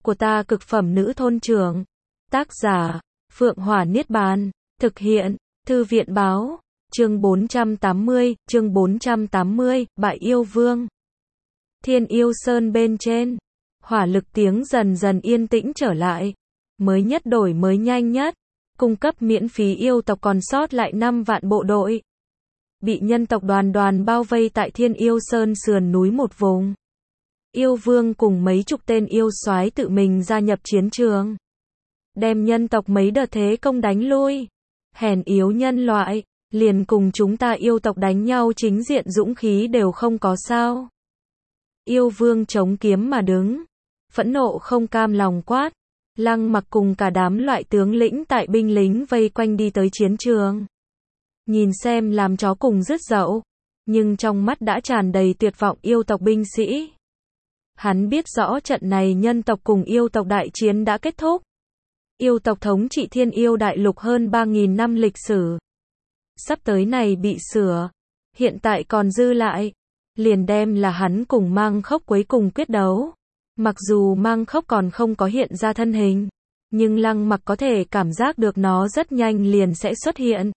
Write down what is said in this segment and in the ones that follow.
của ta cực phẩm nữ thôn trưởng. Tác giả, Phượng Hỏa Niết Bàn. Thực hiện, Thư viện Báo. Chương 480, Bại Yêu Vương. Thiên Yêu Sơn bên trên, hỏa lực tiếng dần dần yên tĩnh trở lại. Mới nhất đổi mới nhanh nhất, cung cấp miễn phí yêu tộc còn sót lại 5 vạn bộ đội. Bị nhân tộc đoàn bao vây tại Thiên Yêu Sơn sườn núi một vùng. Yêu Vương cùng mấy chục tên yêu soái tự mình gia nhập chiến trường, đem nhân tộc mấy đợt thế công đánh lui. Hèn yếu nhân loại, liền cùng chúng ta yêu tộc đánh nhau chính diện dũng khí đều không có sao. Yêu Vương chống kiếm mà đứng, phẫn nộ không cam lòng quát. Lăng Mặc cùng cả đám loại tướng lĩnh tại binh lính vây quanh đi tới chiến trường. Nhìn xem làm chó cùng rứt dậu, nhưng trong mắt đã tràn đầy tuyệt vọng yêu tộc binh sĩ. Hắn biết rõ trận này nhân tộc cùng yêu tộc đại chiến đã kết thúc. Yêu tộc thống trị Thiên Yêu Đại Lục hơn 3.000 năm lịch sử. Sắp tới này bị sửa, hiện tại còn dư lại, liền đem là hắn cùng Mang Khốc cuối cùng quyết đấu. Mặc dù Mang Khốc còn không có hiện ra thân hình, nhưng Lăng Mặc có thể cảm giác được nó rất nhanh liền sẽ xuất hiện.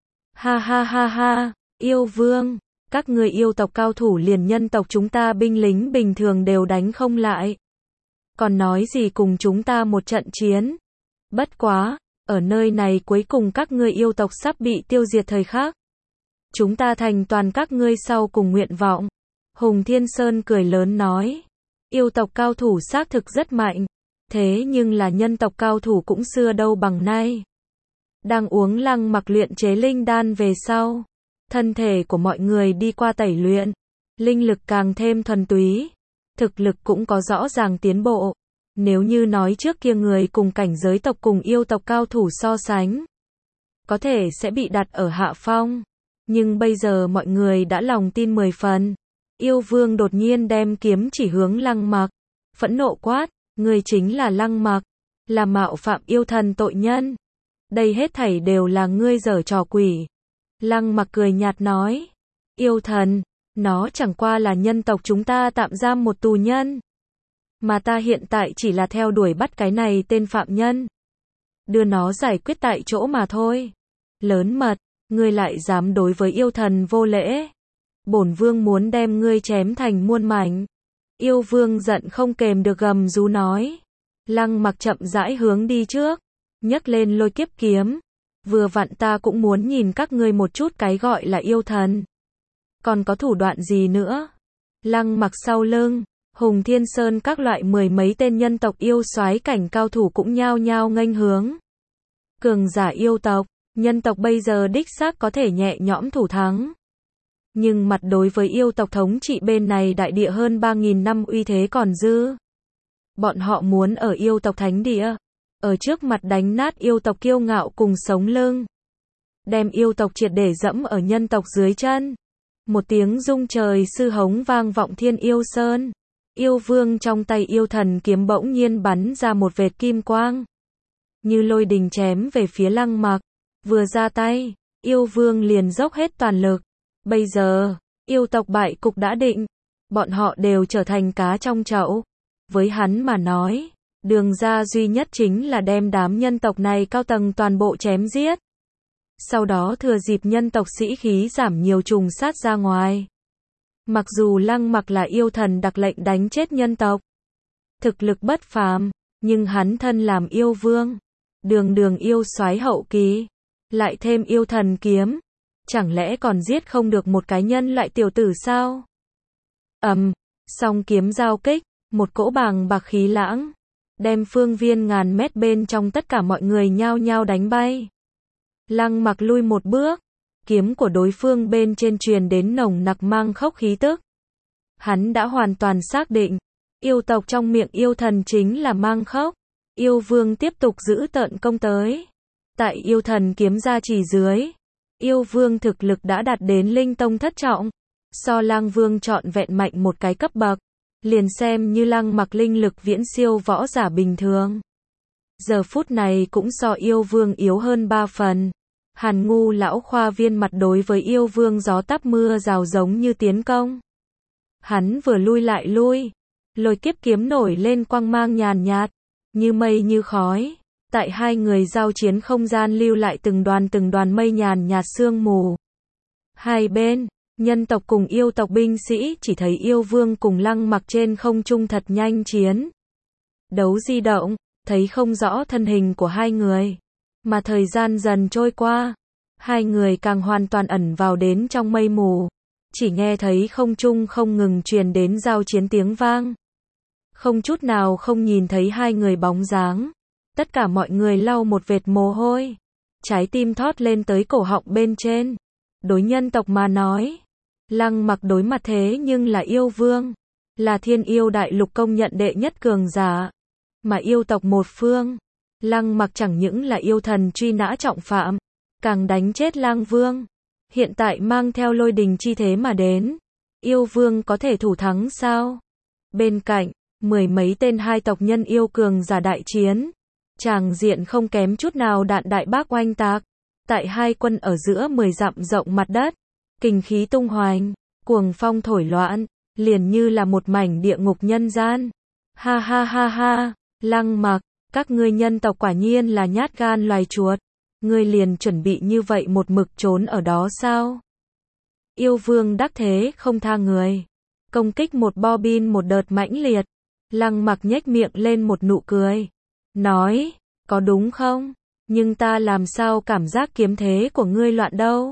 Ha ha ha ha, Yêu Vương, các người yêu tộc cao thủ liền nhân tộc chúng ta binh lính bình thường đều đánh không lại. Còn nói gì cùng chúng ta một trận chiến. Bất quá, ở nơi này cuối cùng các ngươi yêu tộc sắp bị tiêu diệt thời khắc. Chúng ta thành toàn các ngươi sau cùng nguyện vọng. Hùng Thiên Sơn cười lớn nói. Yêu tộc cao thủ xác thực rất mạnh. Thế nhưng là nhân tộc cao thủ cũng xưa đâu bằng nay. Đang uống Lăng Mặc luyện chế linh đan về sau, thân thể của mọi người đi qua tẩy luyện, linh lực càng thêm thuần túy, thực lực cũng có rõ ràng tiến bộ. Nếu như nói trước kia người cùng cảnh giới tộc cùng yêu tộc cao thủ so sánh, có thể sẽ bị đặt ở hạ phong, nhưng bây giờ mọi người đã lòng tin 10 phần. Yêu Vương đột nhiên đem kiếm chỉ hướng Lăng Mặc, phẫn nộ quát, người chính là Lăng Mặc, là mạo phạm yêu thần tội nhân. Đây hết thảy đều là ngươi giở trò quỷ. Lăng Mặc cười nhạt nói, yêu thần, nó chẳng qua là nhân tộc chúng ta tạm giam một tù nhân. Mà ta hiện tại chỉ là theo đuổi bắt cái này tên phạm nhân, đưa nó giải quyết tại chỗ mà thôi. Lớn mật, ngươi lại dám đối với yêu thần vô lễ. Bổn vương muốn đem ngươi chém thành muôn mảnh. Yêu Vương giận không kềm được gầm rú nói. Lăng Mặc chậm rãi hướng đi trước, nhấc lên lôi kiếp kiếm. Vừa vặn ta cũng muốn nhìn các ngươi một chút cái gọi là yêu thần. Còn có thủ đoạn gì nữa? Lăng Mặc sau lưng, Hùng Thiên Sơn các loại 10 mấy tên nhân tộc yêu soái cảnh cao thủ cũng nhao nhao nghênh hướng. Cường giả yêu tộc, nhân tộc bây giờ đích xác có thể nhẹ nhõm thủ thắng. Nhưng mặt đối với yêu tộc thống trị bên này đại địa hơn 3.000 năm uy thế còn dư. Bọn họ muốn ở yêu tộc thánh địa, ở trước mặt đánh nát yêu tộc kiêu ngạo cùng sống lưng. Đem yêu tộc triệt để dẫm ở nhân tộc dưới chân. Một tiếng rung trời sư hống vang vọng Thiên Yêu Sơn. Yêu Vương trong tay yêu thần kiếm bỗng nhiên bắn ra một vệt kim quang, như lôi đình chém về phía Lăng Mặc. Vừa ra tay, Yêu Vương liền dốc hết toàn lực. Bây giờ, yêu tộc bại cục đã định, bọn họ đều trở thành cá trong chậu. Với hắn mà nói, đường ra duy nhất chính là đem đám nhân tộc này cao tầng toàn bộ chém giết. Sau đó thừa dịp nhân tộc sĩ khí giảm nhiều trùng sát ra ngoài. Mặc dù Lăng Mặc là yêu thần đặc lệnh đánh chết nhân tộc, thực lực bất phàm, nhưng hắn thân làm yêu vương, đường yêu soái hậu kỳ, lại thêm yêu thần kiếm, chẳng lẽ còn giết không được một cái nhân loại tiểu tử sao? Song kiếm giao kích, một cỗ bàng bạc khí lãng, đem phương viên ngàn mét bên trong tất cả mọi người nhao nhao đánh bay. Lăng Mặc lui một bước, kiếm của đối phương bên trên truyền đến nồng nặc Mang Khốc khí tức. Hắn đã hoàn toàn xác định, yêu tộc trong miệng yêu thần chính là Mang Khốc. Yêu Vương tiếp tục giữ tợn công tới. Tại yêu thần kiếm gia trì dưới, Yêu Vương thực lực đã đạt đến linh tông thất trọng, so Lang Vương trọn vẹn mạnh một cái cấp bậc, liền xem như Lăng Mặc linh lực viễn siêu võ giả bình thường. Giờ phút này cũng so Yêu Vương yếu hơn 3 phần. Hàn Ngu lão khoa viên mặt đối với Yêu Vương gió táp mưa rào giống như tiến công. Hắn vừa lui lại lui, lôi kiếp kiếm nổi lên quang mang nhàn nhạt, như mây như khói. Tại hai người giao chiến không gian lưu lại từng đoàn mây nhàn nhạt sương mù. Hai bên, nhân tộc cùng yêu tộc binh sĩ chỉ thấy yêu vương cùng Lăng Mặc trên không trung thật nhanh chiến. Đấu di động, thấy không rõ thân hình của hai người. Mà thời gian dần trôi qua, hai người càng hoàn toàn ẩn vào đến trong mây mù. Chỉ nghe thấy không trung không ngừng truyền đến giao chiến tiếng vang. Không chút nào không nhìn thấy hai người bóng dáng. Tất cả mọi người lau một vệt mồ hôi. Trái tim thót lên tới cổ họng bên trên. Đối nhân tộc mà nói, Lăng Mặc đối mặt thế nhưng là yêu vương. Là thiên yêu đại lục công nhận đệ nhất cường giả. Mà yêu tộc một phương, Lăng Mặc chẳng những là yêu thần truy nã trọng phạm, càng đánh chết Lang Vương. Hiện tại mang theo lôi đình chi thế mà đến. Yêu vương có thể thủ thắng sao? Bên cạnh, mười mấy tên hai tộc nhân yêu cường giả đại chiến. Tràng diện không kém chút nào đạn đại bác oanh tạc. Tại hai quân ở giữa 10 dặm rộng mặt đất. Kình khí tung hoành, cuồng phong thổi loạn, liền như là một mảnh địa ngục nhân gian. Ha ha ha ha, Lăng Mặc, các ngươi nhân tộc quả nhiên là nhát gan loài chuột. Ngươi liền chuẩn bị như vậy một mực trốn ở đó sao? Yêu vương đắc thế không tha người. Công kích một bo bin một đợt mãnh liệt. Lăng Mặc nhếch miệng lên một nụ cười. Nói, có đúng không? Nhưng ta làm sao cảm giác kiếm thế của ngươi loạn đâu?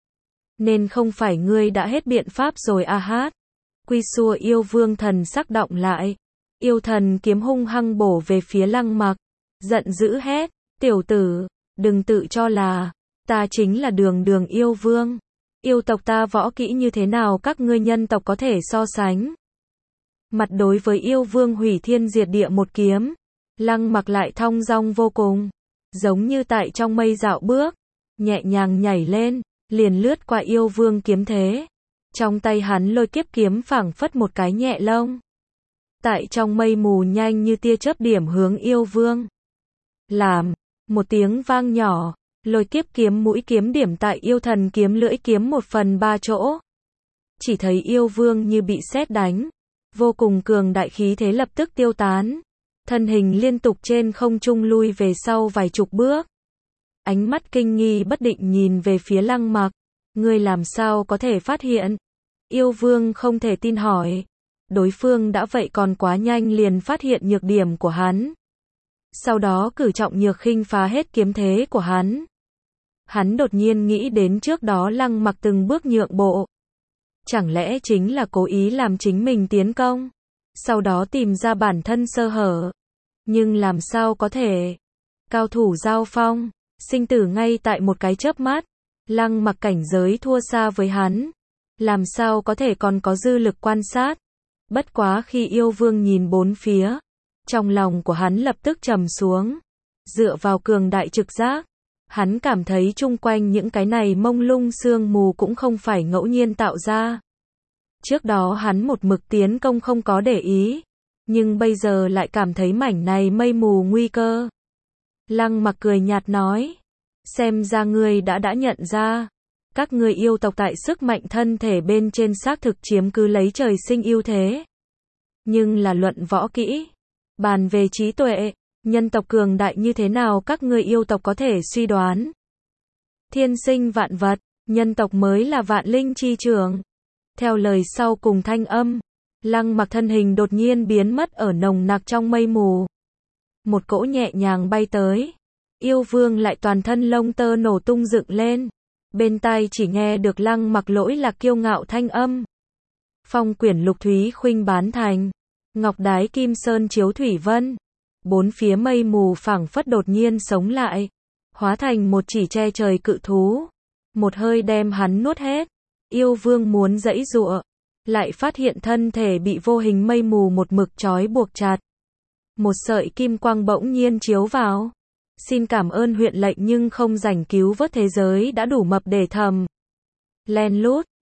Nên không phải ngươi đã hết biện pháp rồi à hát? Quy xua yêu vương thần sắc động lại. Yêu thần kiếm hung hăng bổ về phía Lăng Mặc. Giận dữ hét, tiểu tử, đừng tự cho là, ta chính là đường yêu vương. Yêu tộc ta võ kỹ như thế nào các ngươi nhân tộc có thể so sánh? Mặt đối với yêu vương hủy thiên diệt địa một kiếm, Lăng Mặc lại thong dong vô cùng, giống như tại trong mây dạo bước, nhẹ nhàng nhảy lên, liền lướt qua yêu vương kiếm thế. Trong tay hắn lôi kiếp kiếm phảng phất một cái nhẹ lông. Tại trong mây mù nhanh như tia chớp điểm hướng yêu vương. Làm, một tiếng vang nhỏ, lôi kiếp kiếm mũi kiếm điểm tại yêu thần kiếm lưỡi kiếm 1/3 chỗ. Chỉ thấy yêu vương như bị sét đánh, vô cùng cường đại khí thế lập tức tiêu tán. Thân hình liên tục trên không trung lui về sau vài chục bước. Ánh mắt kinh nghi bất định nhìn về phía Lăng Mặc. Ngươi làm sao có thể phát hiện? Yêu vương không thể tin hỏi. Đối phương đã vậy còn quá nhanh liền phát hiện nhược điểm của hắn. Sau đó cử trọng nhược khinh phá hết kiếm thế của hắn. Hắn đột nhiên nghĩ đến trước đó Lăng Mặc từng bước nhượng bộ. Chẳng lẽ chính là cố ý làm chính mình tiến công? Sau đó tìm ra bản thân sơ hở. Nhưng làm sao có thể? Cao thủ giao phong, sinh tử ngay tại một cái chớp mắt. Lăng Mặc cảnh giới thua xa với hắn. Làm sao có thể còn có dư lực quan sát? Bất quá khi yêu vương nhìn bốn phía, trong lòng của hắn lập tức trầm xuống. Dựa vào cường đại trực giác, hắn cảm thấy chung quanh những cái này mông lung sương mù cũng không phải ngẫu nhiên tạo ra. Trước đó hắn một mực tiến công không có để ý, nhưng bây giờ lại cảm thấy mảnh này mây mù nguy cơ. Lăng Mặc cười nhạt nói, xem ra ngươi đã nhận ra, các ngươi yêu tộc tại sức mạnh thân thể bên trên xác thực chiếm cứ lấy trời sinh ưu thế. Nhưng là luận võ kỹ, bàn về trí tuệ, nhân tộc cường đại như thế nào các ngươi yêu tộc có thể suy đoán. Thiên sinh vạn vật, nhân tộc mới là vạn linh chi trưởng. Theo lời sau cùng thanh âm, Lăng Mặc thân hình đột nhiên biến mất ở nồng nặc trong mây mù. Một cỗ nhẹ nhàng bay tới. Yêu vương lại toàn thân lông tơ nổ tung dựng lên. Bên tai chỉ nghe được Lăng Mặc lỗi lạc kiêu ngạo thanh âm. Phong quyển lục thúy khuynh bán thành. Ngọc đái kim sơn chiếu thủy vân. Bốn phía mây mù phảng phất đột nhiên sống lại. Hóa thành một chỉ che trời cự thú. Một hơi đem hắn nuốt hết. Yêu vương muốn giãy giụa, lại phát hiện thân thể bị vô hình mây mù một mực trói buộc chặt. Một sợi kim quang bỗng nhiên chiếu vào. Xin cảm ơn huyện lệnh nhưng không rảnh cứu vớt thế giới đã đủ mập để thầm. Len lút,